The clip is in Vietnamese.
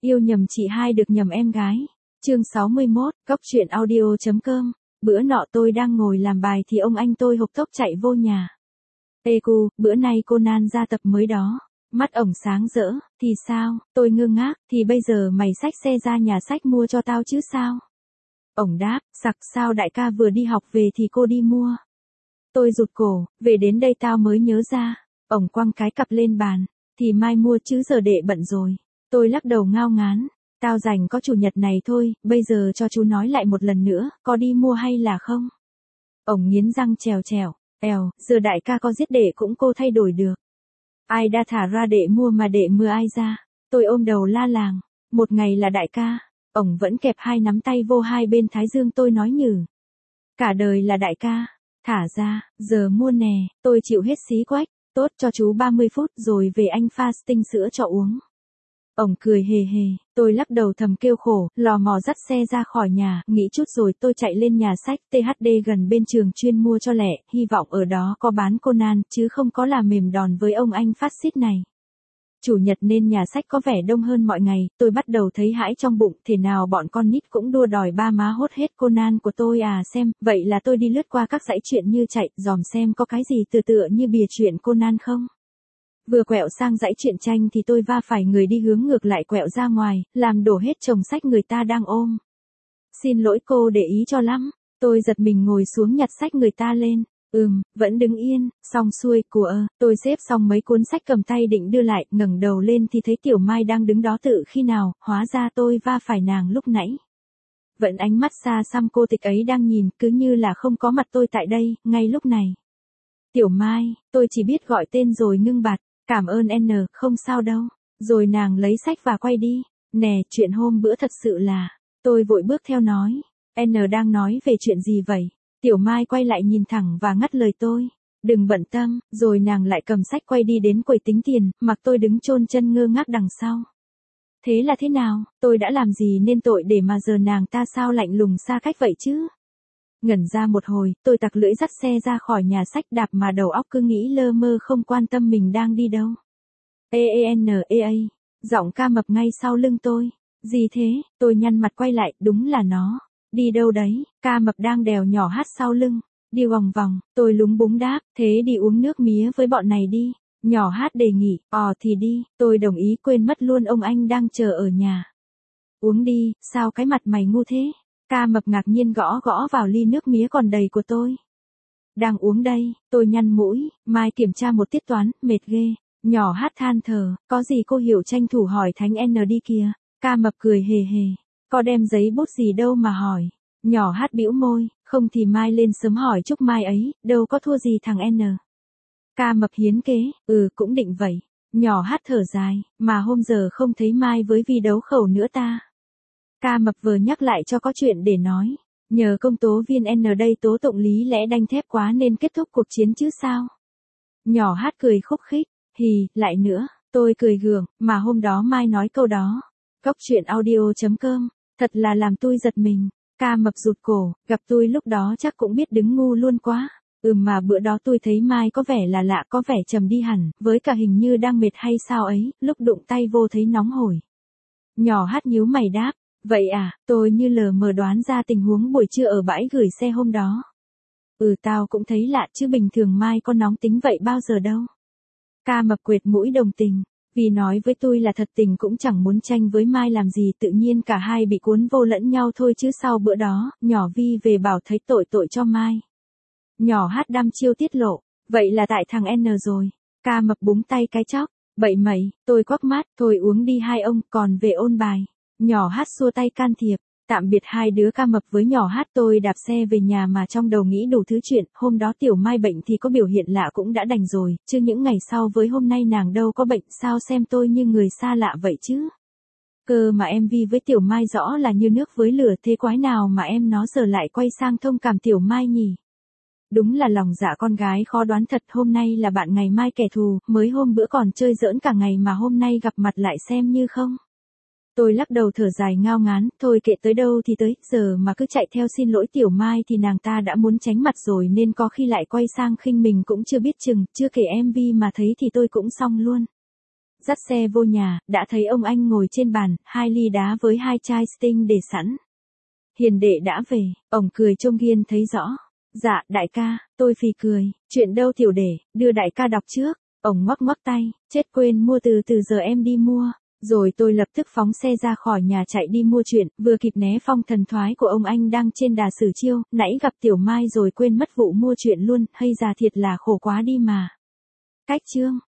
Yêu nhầm chị hai được nhầm em gái. Chương 61, Cóc truyện audio.com. Bữa nọ tôi đang ngồi làm bài thì ông anh tôi hộc tốc chạy vô nhà. Ê cu, bữa nay Conan ra tập mới đó. Mắt ổng sáng rỡ, thì sao, tôi ngơ ngác, thì bây giờ mày xách xe ra nhà sách mua cho tao chứ sao? Ổng đáp, sặc sao đại ca vừa đi học về thì cô đi mua. Tôi rụt cổ, về đến đây tao mới nhớ ra. Ổng quăng cái cặp lên bàn, thì mai mua chứ giờ đệ bận rồi. Tôi lắc đầu ngao ngán, tao rảnh có chủ nhật này thôi, bây giờ cho chú nói lại một lần nữa, có đi mua hay là không? Ổng nghiến răng trèo trèo, giờ đại ca có giết đệ cũng cô thay đổi được. Ai đã thả ra đệ mua mà đệ mưa ai ra? Tôi ôm đầu la làng, một ngày là đại ca, ổng vẫn kẹp hai nắm tay vô hai bên thái dương tôi nói nhừ. Cả đời là đại ca, thả ra, giờ mua nè, tôi chịu hết xí quách, tốt cho chú 30 phút rồi về anh pha sting sữa cho uống. Ổng cười hề hề, tôi lắc đầu thầm kêu khổ, lò mò dắt xe ra khỏi nhà, nghĩ chút rồi tôi chạy lên nhà sách THD gần bên trường chuyên mua cho lẻ, hy vọng ở đó có bán Conan, chứ không có là mềm đòn với ông anh phát xít này. Chủ nhật nên nhà sách có vẻ đông hơn mọi ngày, tôi bắt đầu thấy hãi trong bụng, thể nào bọn con nít cũng đua đòi ba má hốt hết Conan của tôi à xem, vậy là tôi đi lướt qua các dãy truyện như chạy, dòm xem có cái gì tựa như bìa truyện Conan không. Vừa quẹo sang dãy truyện tranh thì tôi va phải người đi hướng ngược lại quẹo ra ngoài, làm đổ hết chồng sách người ta đang ôm. Xin lỗi cô để ý cho lắm, tôi giật mình ngồi xuống nhặt sách người ta lên. Vẫn đứng yên, xong xuôi, tôi xếp xong mấy cuốn sách cầm tay định đưa lại, ngẩng đầu lên thì thấy Tiểu Mai đang đứng đó tự khi nào, hóa ra tôi va phải nàng lúc nãy. Vẫn ánh mắt xa xăm cô tịch ấy đang nhìn, cứ như là không có mặt tôi tại đây, ngay lúc này. Tiểu Mai, tôi chỉ biết gọi tên rồi ngưng bặt, cảm ơn N, không sao đâu. Rồi nàng lấy sách và quay đi. Nè, chuyện hôm bữa thật sự là, tôi vội bước theo nói. N đang nói về chuyện gì vậy? Tiểu Mai quay lại nhìn thẳng và ngắt lời tôi. Đừng bận tâm, rồi nàng lại cầm sách quay đi đến quầy tính tiền, mặc tôi đứng chôn chân ngơ ngác đằng sau. Thế là thế nào, tôi đã làm gì nên tội để mà giờ nàng ta sao lạnh lùng xa cách vậy chứ? Ngẩn ra một hồi, tôi tặc lưỡi dắt xe ra khỏi nhà sách đạp mà đầu óc cứ nghĩ lơ mơ không quan tâm mình đang đi đâu. EENEA, giọng Ca Mập ngay sau lưng tôi. Gì thế, tôi nhăn mặt quay lại, đúng là nó. Đi đâu đấy, Ca Mập đang đèo nhỏ hát sau lưng. Đi vòng vòng, tôi lúng búng đáp, thế đi uống nước mía với bọn này đi. Nhỏ hát đề nghị, thì đi, tôi đồng ý quên mất luôn ông anh đang chờ ở nhà. Uống đi, sao cái mặt mày ngu thế? Ca Mập ngạc nhiên gõ gõ vào ly nước mía còn đầy của tôi. Đang uống đây, tôi nhăn mũi, mai kiểm tra một tiết toán, mệt ghê. Nhỏ hát than thở, có gì cô hiểu tranh thủ hỏi Thánh N đi kìa. Ca Mập cười hề hề, có đem giấy bút gì đâu mà hỏi. Nhỏ hát bĩu môi, không thì mai lên sớm hỏi Trúc Mai ấy, đâu có thua gì thằng N. Ca Mập hiến kế, cũng định vậy. Nhỏ hát thở dài, mà hôm giờ không thấy Mai với Vi đấu khẩu nữa ta. Ca Mập vừa nhắc lại cho có chuyện để nói. Nhờ công tố viên N đây tố tụng lý lẽ đanh thép quá nên kết thúc cuộc chiến chứ sao. Nhỏ hát cười khúc khích, lại nữa, tôi cười gượng, mà hôm đó Mai nói câu đó. Cóc truyện audio.com, thật là làm tôi giật mình. Ca Mập rụt cổ, gặp tôi lúc đó chắc cũng biết đứng ngu luôn quá. Mà bữa đó tôi thấy Mai có vẻ là lạ, có vẻ trầm đi hẳn, với cả hình như đang mệt hay sao ấy, lúc đụng tay vô thấy nóng hổi. Nhỏ hát nhíu mày đáp, vậy à, tôi như lờ mờ đoán ra tình huống buổi trưa ở bãi gửi xe hôm đó. Tao cũng thấy lạ chứ bình thường Mai có nóng tính vậy bao giờ đâu. Ca Mập quệt mũi đồng tình, vì nói với tôi là thật tình cũng chẳng muốn tranh với Mai làm gì, tự nhiên cả hai bị cuốn vô lẫn nhau thôi chứ sau bữa đó, nhỏ Vi về bảo thấy tội cho Mai. Nhỏ hát đăm chiêu tiết lộ, vậy là tại thằng N rồi. Ca Mập búng tay cái chóc, bậy mẩy, tôi quắc mát, thôi uống đi hai ông, còn về ôn bài. Nhỏ hát xua tay can thiệp, tạm biệt hai đứa Ca Mập với nhỏ hát. Tôi đạp xe về nhà mà trong đầu nghĩ đủ thứ chuyện, hôm đó Tiểu Mai bệnh thì có biểu hiện lạ cũng đã đành rồi, chứ những ngày sau với hôm nay nàng đâu có bệnh, sao xem tôi như người xa lạ vậy chứ. Cơ mà em Vi với Tiểu Mai rõ là như nước với lửa, thế quái nào mà em nó giờ lại quay sang thông cảm Tiểu Mai nhỉ? Đúng là lòng dạ con gái khó đoán thật, hôm nay là bạn ngày mai kẻ thù, mới hôm bữa còn chơi giỡn cả ngày mà hôm nay gặp mặt lại xem như không. Tôi lắc đầu thở dài ngao ngán, thôi kệ tới đâu thì tới, giờ mà cứ chạy theo xin lỗi Tiểu Mai thì nàng ta đã muốn tránh mặt rồi nên có khi lại quay sang khinh mình cũng chưa biết chừng, chưa kể em Vi mà thấy thì tôi cũng xong luôn. Dắt xe vô nhà, đã thấy ông anh ngồi trên bàn, 2 ly đá với 2 chai Sting để sẵn. Hiền đệ đã về, ổng cười trông Kiên thấy rõ. Dạ, đại ca, tôi phì cười, chuyện đâu tiểu đệ, đưa đại ca đọc trước. Ổng ngoắc ngoắc tay, chết quên mua từ giờ em đi mua. Rồi tôi lập tức phóng xe ra khỏi nhà chạy đi mua chuyện, vừa kịp né phong thần thoái của ông anh đang trên đà xử chiêu, nãy gặp Tiểu Mai rồi quên mất vụ mua chuyện luôn, hay già thiệt là khổ quá đi mà. Cách chương